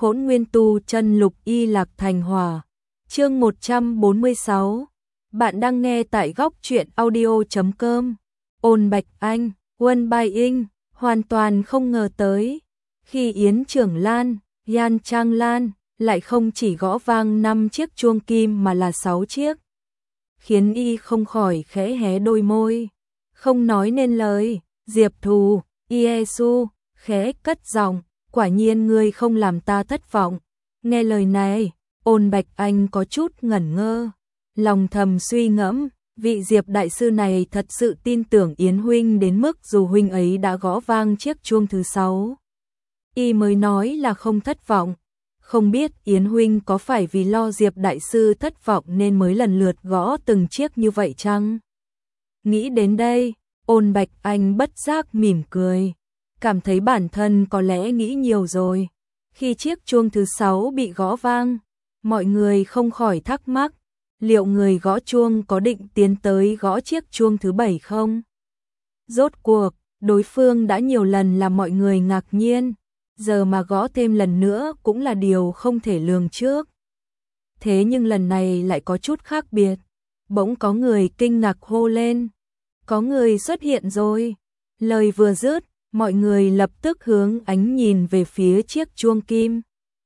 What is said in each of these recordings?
Hỗn Nguyên Tu Chân Lục Y Lạc Thành Hỏa. Chương 146. Bạn đang nghe tại góc truyện audio.com. Ôn Bạch Anh, Won Bai Inh, hoàn toàn không ngờ tới. Khi Yến Trưởng Lan, Yan Trang Lan lại không chỉ gõ vang 5 chiếc chuông kim mà là 6 chiếc. Khiến y không khỏi khẽ hé đôi môi. Không nói nên lời, Diệp Thù, Iesu, khẽ cất giọng, quả nhiên ngươi không làm ta thất vọng. Nghe lời này, Ôn Bạch Anh có chút ngẩn ngơ. Lòng thầm suy ngẫm, vị Diệp đại sư này thật sự tin tưởng Yến huynh đến mức dù huynh ấy đã gõ vang chiếc chuông thứ 6. Y mới nói là không thất vọng. Không biết Yến huynh có phải vì lo Diệp đại sư thất vọng nên mới lần lượt gõ từng chiếc như vậy chăng? Nghĩ đến đây, Ôn Bạch Anh bất giác mỉm cười, cảm thấy bản thân có lẽ nghĩ nhiều rồi. Khi chiếc chuông thứ 6 bị gõ vang, mọi người không khỏi thắc mắc, liệu người gõ chuông có định tiến tới gõ chiếc chuông thứ 7 không? Rốt cuộc, đối phương đã nhiều lần làm mọi người ngạc nhiên, giờ mà gõ thêm lần nữa cũng là điều không thể lường trước. Thế nhưng lần này lại có chút khác biệt, bỗng có người kinh ngạc hô lên, có người xuất hiện rồi. Lời vừa dứt, mọi người lập tức hướng ánh nhìn về phía chiếc chuông kim.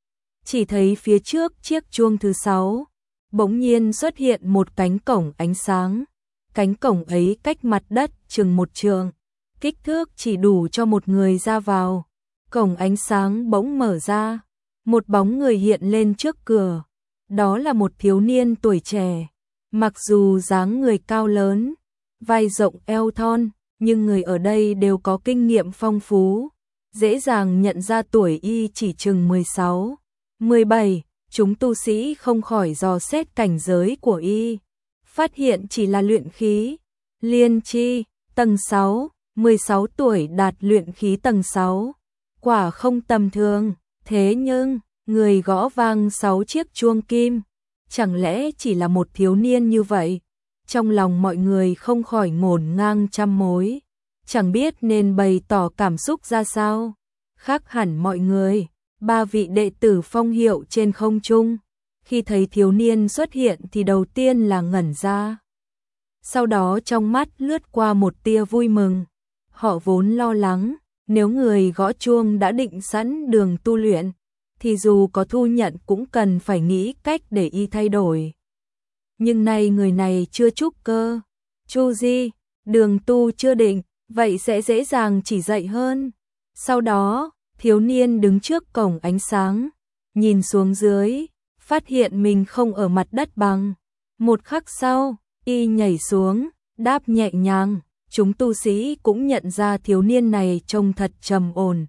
Chỉ thấy phía trước chiếc chuông thứ 6, bỗng nhiên xuất hiện một cánh cổng ánh sáng. Cánh cổng ấy cách mặt đất chừng 1 trượng, kích thước chỉ đủ cho một người ra vào. Cổng ánh sáng bỗng mở ra, một bóng người hiện lên trước cửa. Đó là một thiếu niên tuổi trẻ, mặc dù dáng người cao lớn, vai rộng eo thon, nhưng người ở đây đều có kinh nghiệm phong phú, dễ dàng nhận ra tuổi y chỉ chừng 16, 17, chúng tu sĩ không khỏi dò xét cảnh giới của y, phát hiện chỉ là luyện khí, liên chi, tầng 6, 16 tuổi đạt luyện khí tầng 6, quả không tầm thường. Thế nhưng, người gõ vang 6 chiếc chuông kim, chẳng lẽ chỉ là một thiếu niên như vậy? Trong lòng mọi người không khỏi ngổn ngang trăm mối, chẳng biết nên bày tỏ cảm xúc ra sao. Khác hẳn mọi người, 3 vị đệ tử phong hiệu trên không trung, khi thấy thiếu niên xuất hiện thì đầu tiên là ngẩn ra. Sau đó trong mắt lướt qua một tia vui mừng, họ vốn lo lắng, nếu người gõ chuông đã định sẵn đường tu luyện, thì dù có thu nhận cũng cần phải nghĩ cách để y thay đổi. Nhưng nay người này chưa trúc cơ, Chu Di, đường tu chưa định, vậy sẽ dễ dàng chỉ dạy hơn. Sau đó, thiếu niên đứng trước cổng ánh sáng, nhìn xuống dưới, phát hiện mình không ở mặt đất bằng. Một khắc sau, y nhảy xuống, đáp nhẹ nhàng, chúng tu sĩ cũng nhận ra thiếu niên này trông thật trầm ổn.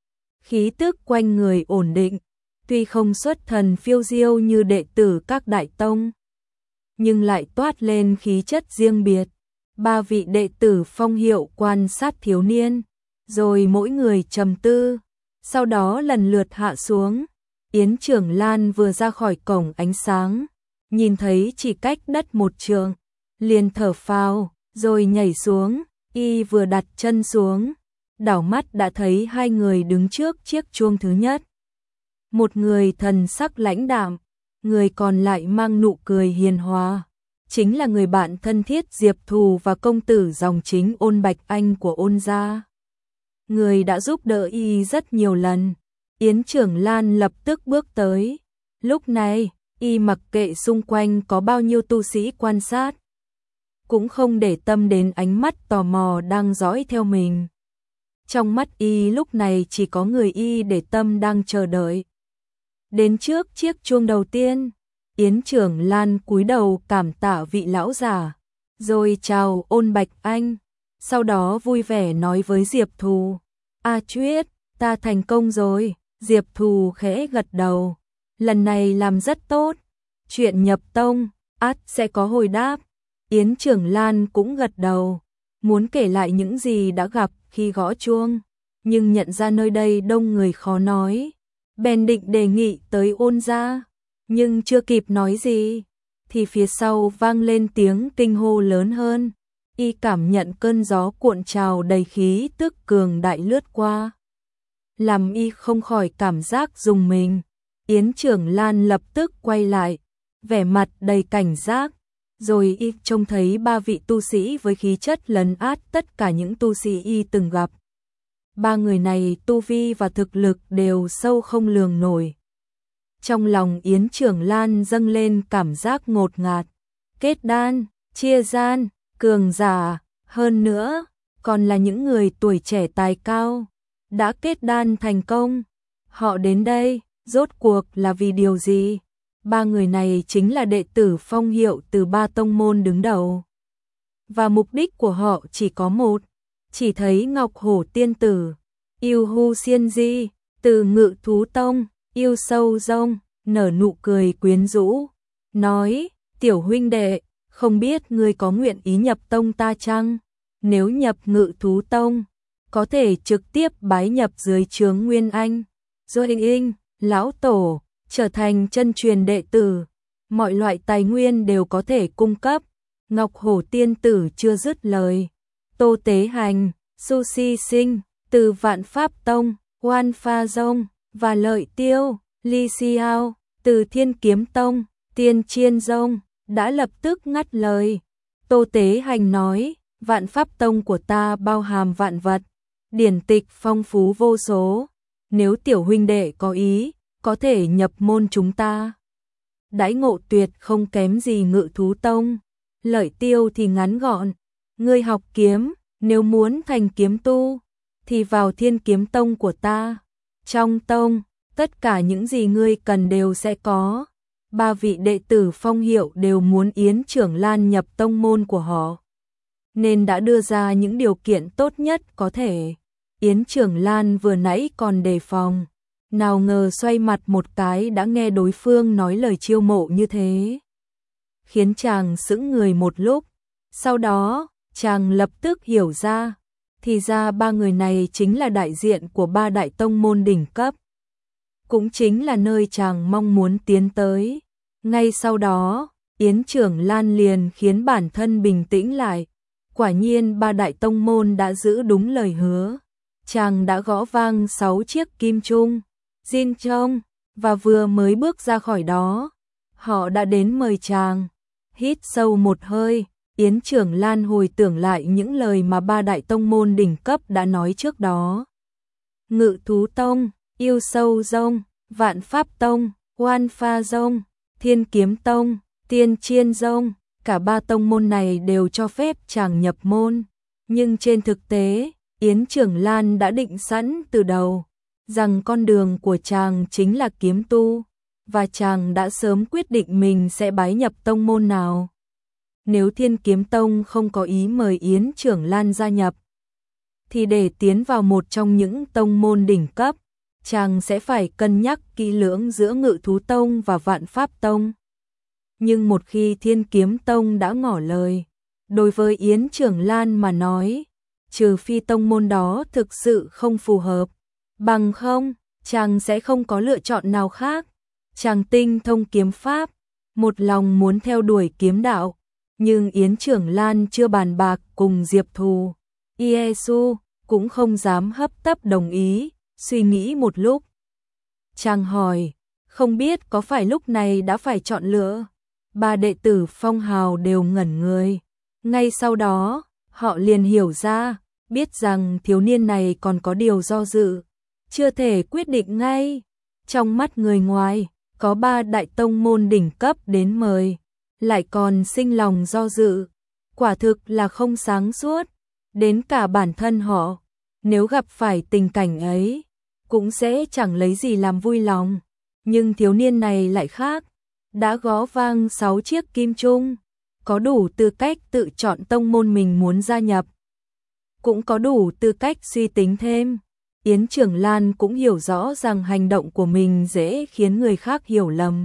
Khí tức quanh người ổn định, tuy không xuất thần phiêu diêu như đệ tử các đại tông, nhưng lại toát lên khí chất riêng biệt. 3 vị đệ tử phong hiệu quan sát thiếu niên, rồi mỗi người trầm tư, sau đó lần lượt hạ xuống. Yến Trưởng Lan vừa ra khỏi cổng ánh sáng, nhìn thấy chỉ cách đất 1 trượng, liền thở phào, rồi nhảy xuống. Y vừa đặt chân xuống, đảo mắt đã thấy 2 người đứng trước chiếc chuông thứ nhất. Một người thần sắc lãnh đạm, người còn lại mang nụ cười hiền hòa, chính là người bạn thân thiết Diệp Thù và công tử dòng chính Ôn Bạch Anh của Ôn gia. Người đã giúp đỡ y rất nhiều lần. Yến Trưởng Lan lập tức bước tới. Lúc này, y mặc kệ xung quanh có bao nhiêu tu sĩ quan sát, cũng không để tâm đến ánh mắt tò mò đang dõi theo mình. Trong mắt y lúc này chỉ có người y để tâm đang chờ đợi. Đến trước chiếc chuông đầu tiên, Yến Trưởng Lan cúi đầu cảm tạ vị lão giả, rồi chào Ôn Bạch Anh, sau đó vui vẻ nói với Diệp Thù, "A Chuyết, ta thành công rồi." Diệp Thù khẽ gật đầu, lần này làm rất tốt, chuyện nhập tông, ắt sẽ có hồi đáp. Yến Trưởng Lan cũng gật đầu, muốn kể lại những gì đã gặp khi gõ chuông, nhưng nhận ra nơi đây đông người khó nói, bèn định đề nghị tới Ôn gia. Nhưng chưa kịp nói gì, thì phía sau vang lên tiếng kinh hô lớn hơn. Y cảm nhận cơn gió cuộn trào đầy khí tức cường đại lướt qua, làm y không khỏi cảm giác rùng mình. Yến Trưởng Lan lập tức quay lại, vẻ mặt đầy cảnh giác, rồi y trông thấy ba vị tu sĩ với khí chất lấn át tất cả những tu sĩ y từng gặp. Ba người này tu vi và thực lực đều sâu không lường nổi. Trong lòng Yến Trưởng Lan dâng lên cảm giác ngột ngạt, kết đan, chia gian, cường giả, hơn nữa, còn là những người tuổi trẻ tài cao, đã kết đan thành công. Họ đến đây, rốt cuộc là vì điều gì? Ba người này chính là đệ tử phong hiệu từ ba tông môn đứng đầu. Và mục đích của họ chỉ có một, chỉ thấy Ngọc Hổ Tiên Tử, Yêu Hu Xiên Di, từ Ngự Thú Tông, Yêu Sâu Rông, nở nụ cười quyến rũ, nói, tiểu huynh đệ, không biết ngươi có nguyện ý nhập tông ta chăng? Nếu nhập Ngự Thú Tông, có thể trực tiếp bái nhập dưới trướng Nguyên Anh, rồi Inh, lão tổ, trở thành chân truyền đệ tử, mọi loại tài nguyên đều có thể cung cấp. Ngọc Hổ Tiên Tử chưa dứt lời. Tô Tế Hành, Sushi Sinh, từ Vạn Pháp Tông, Oan Pha Dông, và Lợi Tiêu, Ly Xiao, từ Thiên Kiếm Tông, Tiên Chiên Dông, đã lập tức ngắt lời. Tô Tế Hành nói, Vạn Pháp Tông của ta bao hàm vạn vật, điển tịch phong phú vô số. Nếu tiểu huynh đệ có ý, có thể nhập môn chúng ta. Đãi ngộ tuyệt không kém gì Ngự Thú Tông. Lợi Tiêu thì ngắn gọn, ngươi học kiếm, nếu muốn thành kiếm tu, thì vào Thiên Kiếm Tông của ta. Trong tông, tất cả những gì ngươi cần đều sẽ có. Ba vị đệ tử phong hiệu đều muốn Yến Trưởng Lan nhập tông môn của họ, nên đã đưa ra những điều kiện tốt nhất có thể. Yến Trưởng Lan vừa nãy còn đề phòng, nào ngờ xoay mặt một cái đã nghe đối phương nói lời chiêu mộ như thế, khiến chàng sững người một lúc. Sau đó, chàng lập tức hiểu ra, thì ra ba người này chính là đại diện của ba đại tông môn đỉnh cấp, cũng chính là nơi chàng mong muốn tiến tới. Ngay sau đó, Yến Trưởng Lan liền khiến bản thân bình tĩnh lại. Quả nhiên ba đại tông môn đã giữ đúng lời hứa. Chàng đã gõ vang 6 chiếc kim chung, Jin Chong, và vừa mới bước ra khỏi đó, họ đã đến mời chàng. Hít sâu một hơi, Yến Trưởng Lan hồi tưởng lại những lời mà ba đại tông môn đỉnh cấp đã nói trước đó. Ngự Thú Tông, Yêu Sâu Rông, Vạn Pháp Tông, Oan Pha Rông, Thiên Kiếm Tông, Tiên Chiên Rông, cả ba tông môn này đều cho phép chàng nhập môn. Nhưng trên thực tế, Yến Trưởng Lan đã định sẵn từ đầu, rằng con đường của chàng chính là kiếm tu, và chàng đã sớm quyết định mình sẽ bái nhập tông môn nào. Nếu Thiên Kiếm Tông không có ý mời Yến Trưởng Lan gia nhập, thì để tiến vào một trong những tông môn đỉnh cấp, chàng sẽ phải cân nhắc kỹ lưỡng giữa Ngự Thú Tông và Vạn Pháp Tông. Nhưng một khi Thiên Kiếm Tông đã ngỏ lời, đối với Yến Trưởng Lan mà nói, trừ phi tông môn đó thực sự không phù hợp, bằng không, chàng sẽ không có lựa chọn nào khác. Chàng tinh thông kiếm pháp, một lòng muốn theo đuổi kiếm đạo, nhưng Yến Trưởng Lan chưa bàn bạc cùng Diệp Thù, Iesu, cũng không dám hấp tấp đồng ý. Suy nghĩ một lúc, chàng hỏi, không biết có phải lúc này đã phải chọn lựa? Ba đệ tử phong hào đều ngẩn người. Ngay sau đó, họ liền hiểu ra, biết rằng thiếu niên này còn có điều do dự, chưa thể quyết định ngay. Trong mắt người ngoài, có ba đại tông môn đỉnh cấp đến mời, lại còn sinh lòng do dự, quả thực là không sáng suốt. Đến cả bản thân họ, nếu gặp phải tình cảnh ấy, cũng sẽ chẳng lấy gì làm vui lòng. Nhưng thiếu niên này lại khác, đã gõ vang 6 chiếc kim chung, có đủ tư cách tự chọn tông môn mình muốn gia nhập, cũng có đủ tư cách suy tính thêm. Yến Trưởng Lan cũng hiểu rõ rằng hành động của mình dễ khiến người khác hiểu lầm.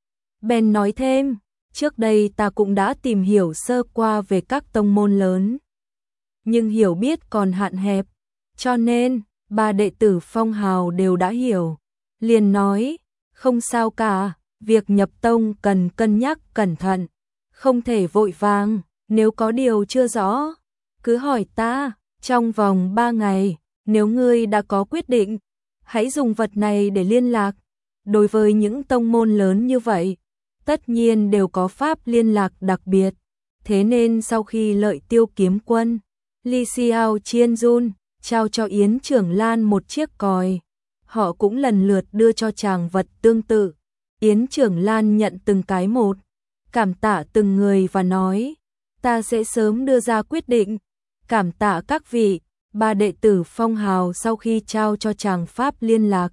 Bèn nói thêm, trước đây ta cũng đã tìm hiểu sơ qua về các tông môn lớn, nhưng hiểu biết còn hạn hẹp, cho nên ba đệ tử phong hào đều đã hiểu. Liền nói, không sao cả, việc nhập tông cần cân nhắc cẩn thận, không thể vội vàng, nếu có điều chưa rõ, cứ hỏi ta. Trong vòng 3 ngày, nếu ngươi đã có quyết định, hãy dùng vật này để liên lạc. Đối với những tông môn lớn như vậy, tất nhiên đều có pháp liên lạc đặc biệt. Thế nên sau khi Lợi Tiêu kiếm quân, Li Xiao Chiên Jun trao cho Yến Trưởng Lan một chiếc còi, họ cũng lần lượt đưa cho chàng vật tương tự. Yến Trưởng Lan nhận từng cái một, cảm tạ từng người và nói, ta sẽ sớm đưa ra quyết định. Cảm tạ các vị. Ba đệ tử phong hào sau khi trao cho chàng pháp liên lạc,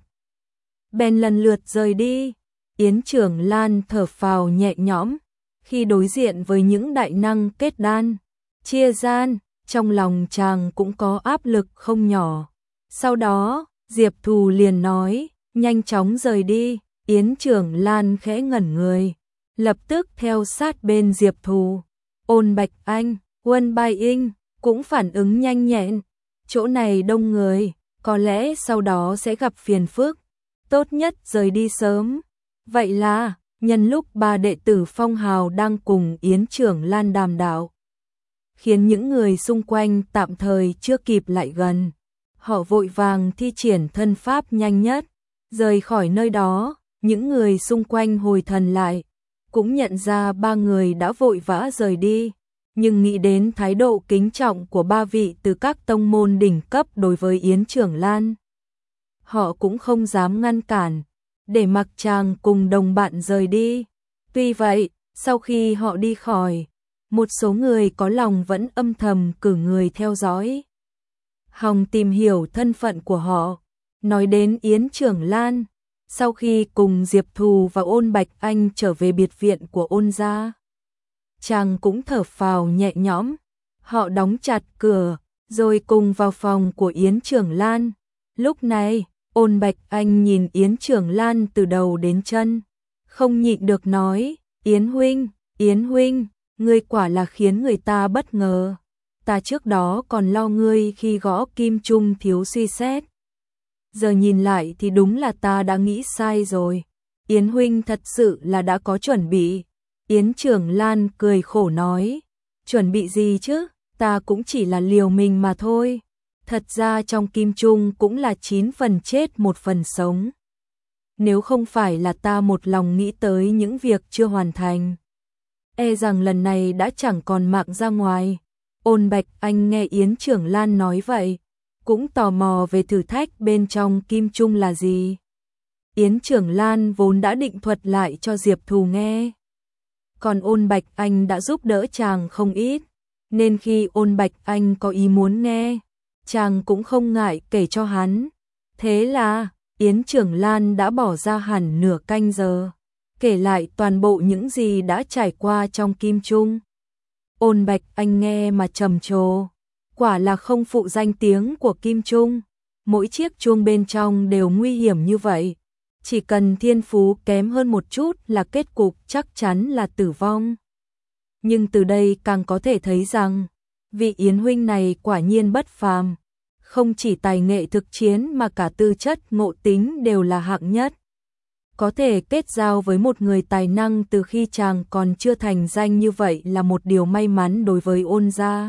bèn lần lượt rời đi. Yến Trưởng Lan thở phào nhẹ nhõm khi đối diện với những đại năng kết đan, chia gian, trong lòng chàng cũng có áp lực không nhỏ. Sau đó, Diệp Thù liền nói, nhanh chóng rời đi. Yến Trưởng Lan khẽ ngẩn người, lập tức theo sát bên Diệp Thù. Ôn Bạch Anh, Won Bai Ying cũng phản ứng nhanh nhẹn. Chỗ này đông người, có lẽ sau đó sẽ gặp phiền phức, tốt nhất rời đi sớm. Vậy là, nhân lúc ba đệ tử phong hào đang cùng Yến Trưởng Lan đàm đạo, khiến những người xung quanh tạm thời chưa kịp lại gần, họ vội vàng thi triển thân pháp nhanh nhất, rời khỏi nơi đó. Những người xung quanh hồi thần lại, cũng nhận ra ba người đã vội vã rời đi. Nhưng nghĩ đến thái độ kính trọng của ba vị từ các tông môn đỉnh cấp đối với Yến Trưởng Lan, họ cũng không dám ngăn cản, để mặc chàng cùng đồng bạn rời đi. Tuy vậy, sau khi họ đi khỏi, một số người có lòng vẫn âm thầm cử người theo dõi, hòng tìm hiểu thân phận của họ. Nói đến Yến Trưởng Lan, sau khi cùng Diệp Thù và Ôn Bạch Anh trở về biệt viện của Ôn gia, chàng cũng thở phào nhẹ nhõm. Họ đóng chặt cửa, rồi cùng vào phòng của Yến Trưởng Lan. Lúc này, Ôn Bạch Anh nhìn Yến Trưởng Lan từ đầu đến chân, không nhịn được nói, Yến huynh, ngươi quả là khiến người ta bất ngờ. Ta trước đó còn lo ngươi khi gõ kim trung thiếu suy xét. Giờ nhìn lại thì đúng là ta đã nghĩ sai rồi. Yến huynh thật sự là đã có chuẩn bị. Yến Trưởng Lan cười khổ nói, chuẩn bị gì chứ, ta cũng chỉ là liều mình mà thôi. Thật ra trong kim trung cũng là 9 phần chết 1 phần sống. Nếu không phải là ta một lòng nghĩ tới những việc chưa hoàn thành, e rằng lần này đã chẳng còn mạng ra ngoài. Ôn Bạch Anh nghe Yến Trưởng Lan nói vậy, cũng tò mò về thử thách bên trong kim trung là gì. Yến Trưởng Lan vốn đã định thuật lại cho Diệp Thù nghe, còn Ôn Bạch Anh đã giúp đỡ chàng không ít, nên khi Ôn Bạch Anh có ý muốn nghe, chàng cũng không ngại kể cho hắn. Thế là, Yến Trưởng Lan đã bỏ ra hẳn nửa canh giờ, kể lại toàn bộ những gì đã trải qua trong kim trung. Ôn Bạch Anh nghe mà trầm trồ, quả là không phụ danh tiếng của kim trung. Mỗi chiếc chuông bên trong đều nguy hiểm như vậy, chỉ cần thiên phú kém hơn một chút là kết cục chắc chắn là tử vong. Nhưng từ đây càng có thể thấy rằng, vị Yến huynh này quả nhiên bất phàm, không chỉ tài nghệ thực chiến mà cả tư chất ngộ tính đều là hạng nhất. Có thể kết giao với một người tài năng từ khi chàng còn chưa thành danh như vậy là một điều may mắn đối với Ôn gia.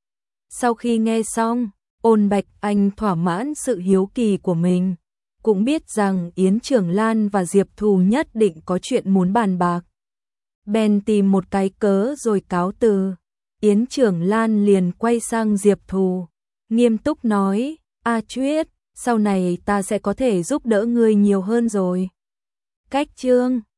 Sau khi nghe xong, Ôn Bạch Anh thỏa mãn sự hiếu kỳ của mình, cũng biết rằng Yến Trưởng Lan và Diệp Thù nhất định có chuyện muốn bàn bạc. Bèn tìm một cái cớ rồi cáo từ. Yến Trưởng Lan liền quay sang Diệp Thù, nghiêm túc nói, A Chuyết, sau này ta sẽ có thể giúp đỡ ngươi nhiều hơn rồi. Cách chương